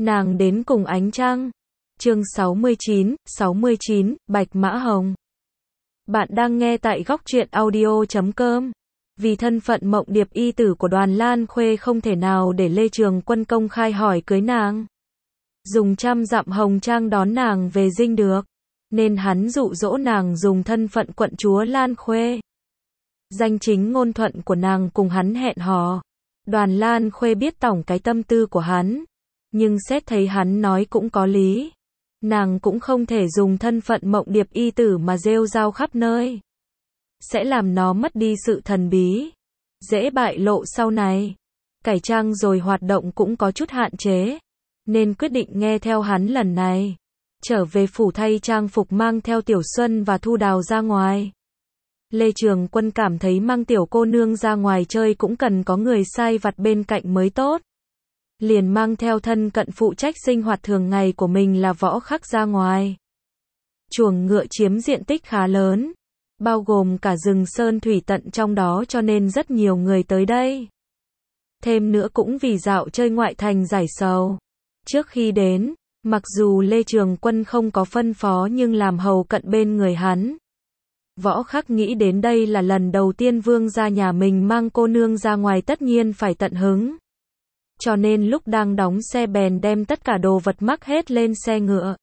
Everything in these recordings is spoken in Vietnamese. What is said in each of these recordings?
Nàng đến cùng ánh trăng. Chương 69, Bạch Mã Hồng. Bạn đang nghe tại góc truyện audio.com. Vì thân phận mộng điệp y tử của Đoàn Lan Khuê không thể nào để Lê Trường Quân công khai hỏi cưới nàng. Dùng trăm dặm hồng trang đón nàng về dinh được. Nên hắn dụ dỗ nàng dùng thân phận quận chúa Lan Khuê. Danh chính ngôn thuận của nàng cùng hắn hẹn hò. Đoàn Lan Khuê biết tổng cái tâm tư của hắn. Nhưng xét thấy hắn nói cũng có lý. Nàng cũng không thể dùng thân phận mộng điệp y tử mà rêu rao khắp nơi. Sẽ làm nó mất đi sự thần bí. Dễ bại lộ sau này. Cải trang rồi hoạt động cũng có chút hạn chế. Nên quyết định nghe theo hắn lần này. Trở về phủ thay trang phục mang theo Tiểu Xuân và Thu Đào ra ngoài. Lê Trường Quân cảm thấy mang tiểu cô nương ra ngoài chơi cũng cần có người sai vặt bên cạnh mới tốt. Liền mang theo thân cận phụ trách sinh hoạt thường ngày của mình là Võ Khắc ra ngoài. Chuồng ngựa chiếm diện tích khá lớn, bao gồm cả rừng sơn thủy tận trong đó cho nên rất nhiều người tới đây. Thêm nữa cũng vì dạo chơi ngoại thành giải sầu. Trước khi đến, mặc dù Lê Trường Quân không có phân phó nhưng làm hầu cận bên người hắn. Võ Khắc nghĩ đến đây là lần đầu tiên vương gia nhà mình mang cô nương ra ngoài tất nhiên phải tận hứng. Cho nên lúc đang đóng xe bèn đem tất cả đồ vật mắc hết lên xe ngựa.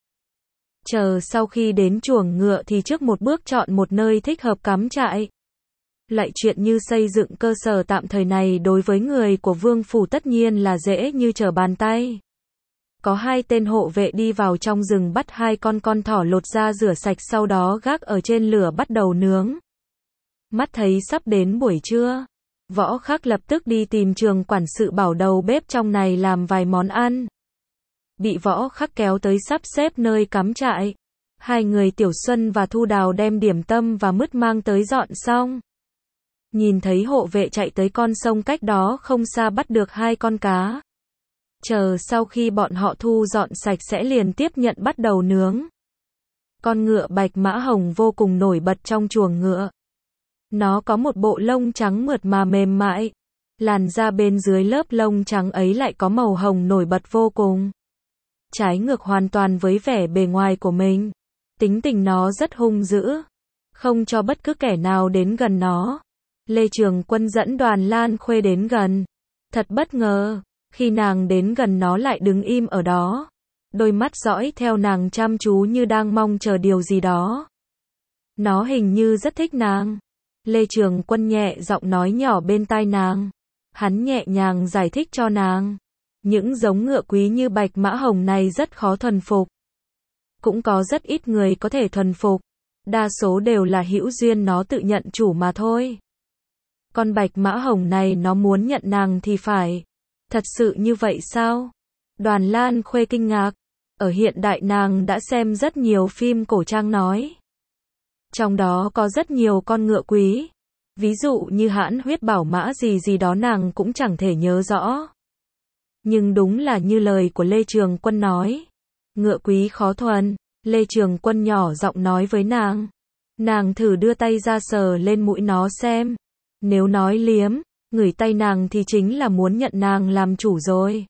Chờ sau khi đến chuồng ngựa thì trước một bước chọn một nơi thích hợp cắm trại. Lại chuyện như xây dựng cơ sở tạm thời này đối với người của vương phủ tất nhiên là dễ như trở bàn tay. Có hai tên hộ vệ đi vào trong rừng bắt hai con thỏ lột ra rửa sạch sau đó gác ở trên lửa bắt đầu nướng. Mắt thấy sắp đến buổi trưa. Võ Khắc lập tức đi tìm Trường quản sự bảo đầu bếp trong này làm vài món ăn. Bị Võ Khắc kéo tới sắp xếp nơi cắm trại. Hai người Tiểu Xuân và Thu Đào đem điểm tâm và mứt mang tới dọn xong. Nhìn thấy hộ vệ chạy tới con sông cách đó không xa bắt được hai con cá. Chờ sau khi bọn họ thu dọn sạch sẽ liền tiếp nhận bắt đầu nướng. Con ngựa Bạch Mã Hồng vô cùng nổi bật trong chuồng ngựa. Nó có một bộ lông trắng mượt mà mềm mại. Làn da bên dưới lớp lông trắng ấy lại có màu hồng nổi bật vô cùng. Trái ngược hoàn toàn với vẻ bề ngoài của mình. Tính tình nó rất hung dữ. Không cho bất cứ kẻ nào đến gần nó. Lê Trường Quân dẫn Đoàn Lan Khuê đến gần. Thật bất ngờ. Khi nàng đến gần nó lại đứng im ở đó. Đôi mắt dõi theo nàng chăm chú như đang mong chờ điều gì đó. Nó hình như rất thích nàng. Lê Trường Quân nhẹ giọng nói nhỏ bên tai nàng. Hắn nhẹ nhàng giải thích cho nàng. Những giống ngựa quý như Bạch Mã Hồng này rất khó thuần phục. Cũng có rất ít người có thể thuần phục. Đa số đều là hữu duyên nó tự nhận chủ mà thôi. Con Bạch Mã Hồng này nó muốn nhận nàng thì phải. Thật sự như vậy sao? Đoàn Lan Khuê kinh ngạc. Ở hiện đại nàng đã xem rất nhiều phim cổ trang nói. Trong đó có rất nhiều con ngựa quý. Ví dụ như hãn huyết bảo mã gì đó nàng cũng chẳng thể nhớ rõ. Nhưng đúng là như lời của Lê Trường Quân nói. Ngựa quý khó thuần. Lê Trường Quân nhỏ giọng nói với nàng. Nàng thử đưa tay ra sờ lên mũi nó xem. Nếu nói liếm, ngửi tay nàng thì chính là muốn nhận nàng làm chủ rồi.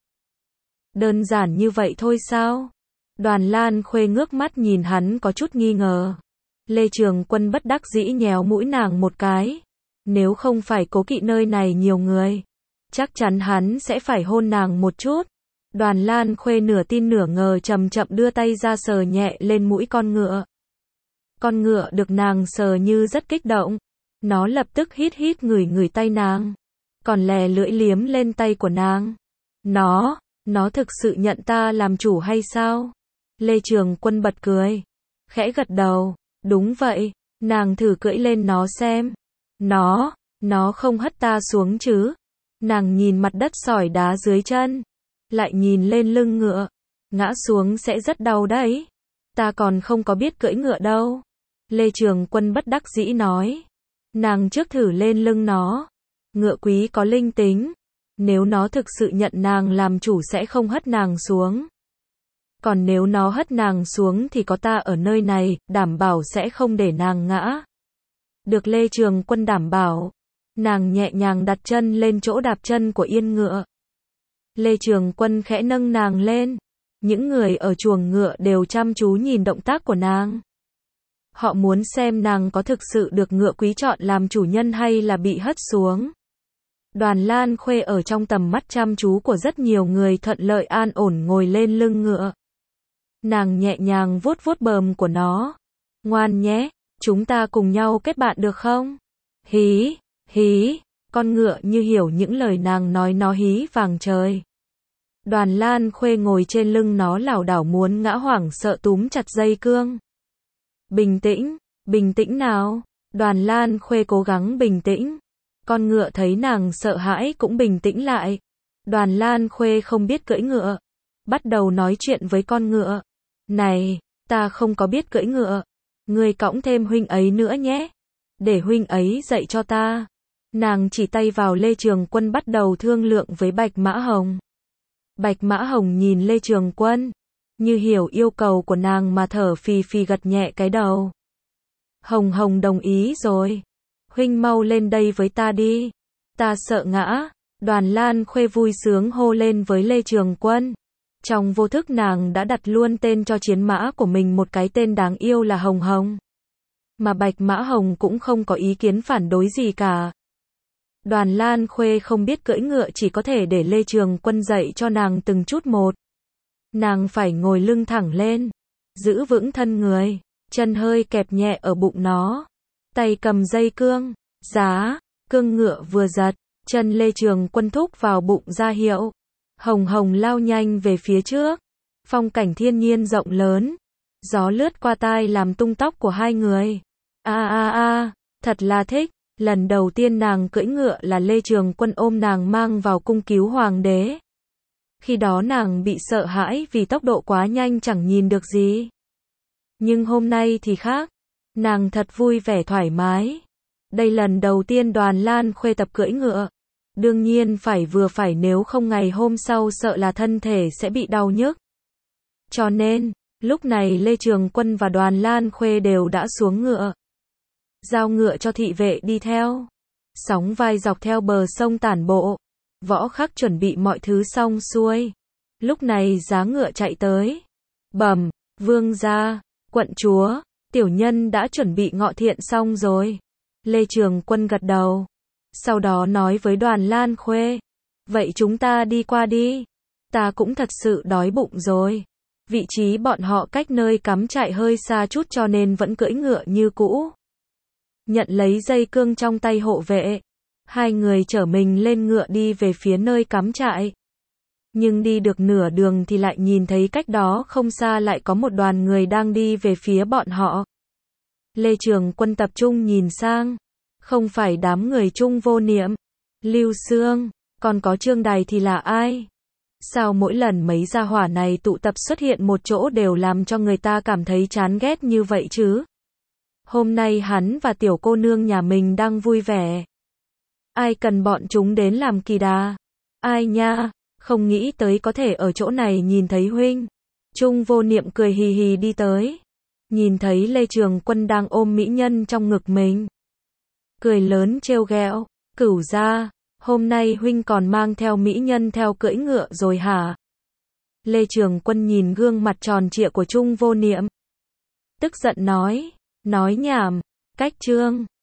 Đơn giản như vậy thôi sao? Đoàn Lan Khuê ngước mắt nhìn hắn có chút nghi ngờ. Lê Trường Quân bất đắc dĩ nhéo mũi nàng một cái. Nếu không phải cố kỵ nơi này nhiều người, chắc chắn hắn sẽ phải hôn nàng một chút. Đoàn Lan Khuê nửa tin nửa ngờ chậm chậm đưa tay ra sờ nhẹ lên mũi con ngựa. Con ngựa được nàng sờ như rất kích động. Nó lập tức hít ngửi tay nàng. Còn lè lưỡi liếm lên tay của nàng. Nó thực sự nhận ta làm chủ hay sao? Lê Trường Quân bật cười. Khẽ gật đầu. Đúng vậy, nàng thử cưỡi lên nó xem. Nó không hất ta xuống chứ. Nàng nhìn mặt đất sỏi đá dưới chân. Lại nhìn lên lưng ngựa. Ngã xuống sẽ rất đau đấy. Ta còn không có biết cưỡi ngựa đâu. Lê Trường Quân bất đắc dĩ nói. Nàng trước thử lên lưng nó. Ngựa quý có linh tính. Nếu nó thực sự nhận nàng làm chủ sẽ không hất nàng xuống. Còn nếu nó hất nàng xuống thì có ta ở nơi này, đảm bảo sẽ không để nàng ngã. Được Lê Trường Quân đảm bảo. Nàng nhẹ nhàng đặt chân lên chỗ đạp chân của yên ngựa. Lê Trường Quân khẽ nâng nàng lên. Những người ở chuồng ngựa đều chăm chú nhìn động tác của nàng. Họ muốn xem nàng có thực sự được ngựa quý chọn làm chủ nhân hay là bị hất xuống. Đoàn Lan Khuê ở trong tầm mắt chăm chú của rất nhiều người thuận lợi an ổn ngồi lên lưng ngựa. Nàng nhẹ nhàng vuốt vuốt bờm của nó. Ngoan nhé, chúng ta cùng nhau kết bạn được không? Hí, hí, con ngựa như hiểu những lời nàng nói, nó hí vàng trời. Đoàn Lan Khuê ngồi trên lưng nó lảo đảo muốn ngã, hoảng sợ túm chặt dây cương. Bình tĩnh nào. Đoàn Lan Khuê cố gắng bình tĩnh. Con ngựa thấy nàng sợ hãi cũng bình tĩnh lại. Đoàn Lan Khuê không biết cưỡi ngựa. Bắt đầu nói chuyện với con ngựa. Này, ta không có biết cưỡi ngựa. Ngươi cõng thêm huynh ấy nữa nhé. Để huynh ấy dạy cho ta. Nàng chỉ tay vào Lê Trường Quân bắt đầu thương lượng với Bạch Mã Hồng. Bạch Mã Hồng nhìn Lê Trường Quân. Như hiểu yêu cầu của nàng mà thở phì phì gật nhẹ cái đầu. Hồng Hồng đồng ý rồi. Huynh mau lên đây với ta đi. Ta sợ ngã. Đoàn Lan Khuê vui sướng hô lên với Lê Trường Quân. Trong vô thức nàng đã đặt luôn tên cho chiến mã của mình một cái tên đáng yêu là Hồng Hồng. Mà Bạch Mã Hồng cũng không có ý kiến phản đối gì cả. Đoàn Lan Khuê không biết cưỡi ngựa, chỉ có thể để Lê Trường Quân dạy cho nàng từng chút một. Nàng phải ngồi lưng thẳng lên, giữ vững thân người, chân hơi kẹp nhẹ ở bụng nó, tay cầm dây cương, giá, cương ngựa vừa giật, chân Lê Trường Quân thúc vào bụng ra hiệu. Hồng Hồng lao nhanh về phía trước, phong cảnh thiên nhiên rộng lớn, gió lướt qua tai làm tung tóc của hai người. Thật là thích. Lần đầu tiên nàng cưỡi ngựa là Lê Trường Quân ôm nàng mang vào cung cứu hoàng đế. Khi đó nàng bị sợ hãi vì tốc độ quá nhanh chẳng nhìn được gì. Nhưng hôm nay thì khác. Nàng thật vui vẻ thoải mái. Đây lần đầu tiên Đoàn Lan Khuê tập cưỡi ngựa. Đương nhiên phải vừa phải, nếu không ngày hôm sau sợ là thân thể sẽ bị đau nhức. Cho nên, lúc này Lê Trường Quân và Đoàn Lan Khuê đều đã xuống ngựa. Giao ngựa cho thị vệ đi theo. Sóng vai dọc theo bờ sông tản bộ. Võ Khắc chuẩn bị mọi thứ xong xuôi. Lúc này giá ngựa chạy tới. Bẩm, vương gia, quận chúa, tiểu nhân đã chuẩn bị ngọ thiện xong rồi. Lê Trường Quân gật đầu. Sau đó nói với Đoàn Lan Khuê. Vậy chúng ta đi qua đi. Ta cũng thật sự đói bụng rồi. Vị trí bọn họ cách nơi cắm trại hơi xa chút cho nên vẫn cưỡi ngựa như cũ. Nhận lấy dây cương trong tay hộ vệ. Hai người chở mình lên ngựa đi về phía nơi cắm trại. Nhưng đi được nửa đường thì lại nhìn thấy cách đó không xa lại có một đoàn người đang đi về phía bọn họ. Lê Trường Quân tập trung nhìn sang. Không phải đám người Trung Vô Niệm, Lưu Xương, còn có Trương Đài thì là ai? Sao mỗi lần mấy gia hỏa này tụ tập xuất hiện một chỗ đều làm cho người ta cảm thấy chán ghét như vậy chứ? Hôm nay hắn và tiểu cô nương nhà mình đang vui vẻ. Ai cần bọn chúng đến làm kỳ đà? Ai nha, không nghĩ tới có thể ở chỗ này nhìn thấy huynh. Trung Vô Niệm cười hì hì đi tới. Nhìn thấy Lê Trường Quân đang ôm mỹ nhân trong ngực mình. Cười lớn trêu ghẹo, Cửu gia, hôm nay huynh còn mang theo mỹ nhân theo cưỡi ngựa rồi hả? Lê Trường Quân nhìn gương mặt tròn trịa của Trung Vô Niệm. Tức giận nói nhảm, cách trương.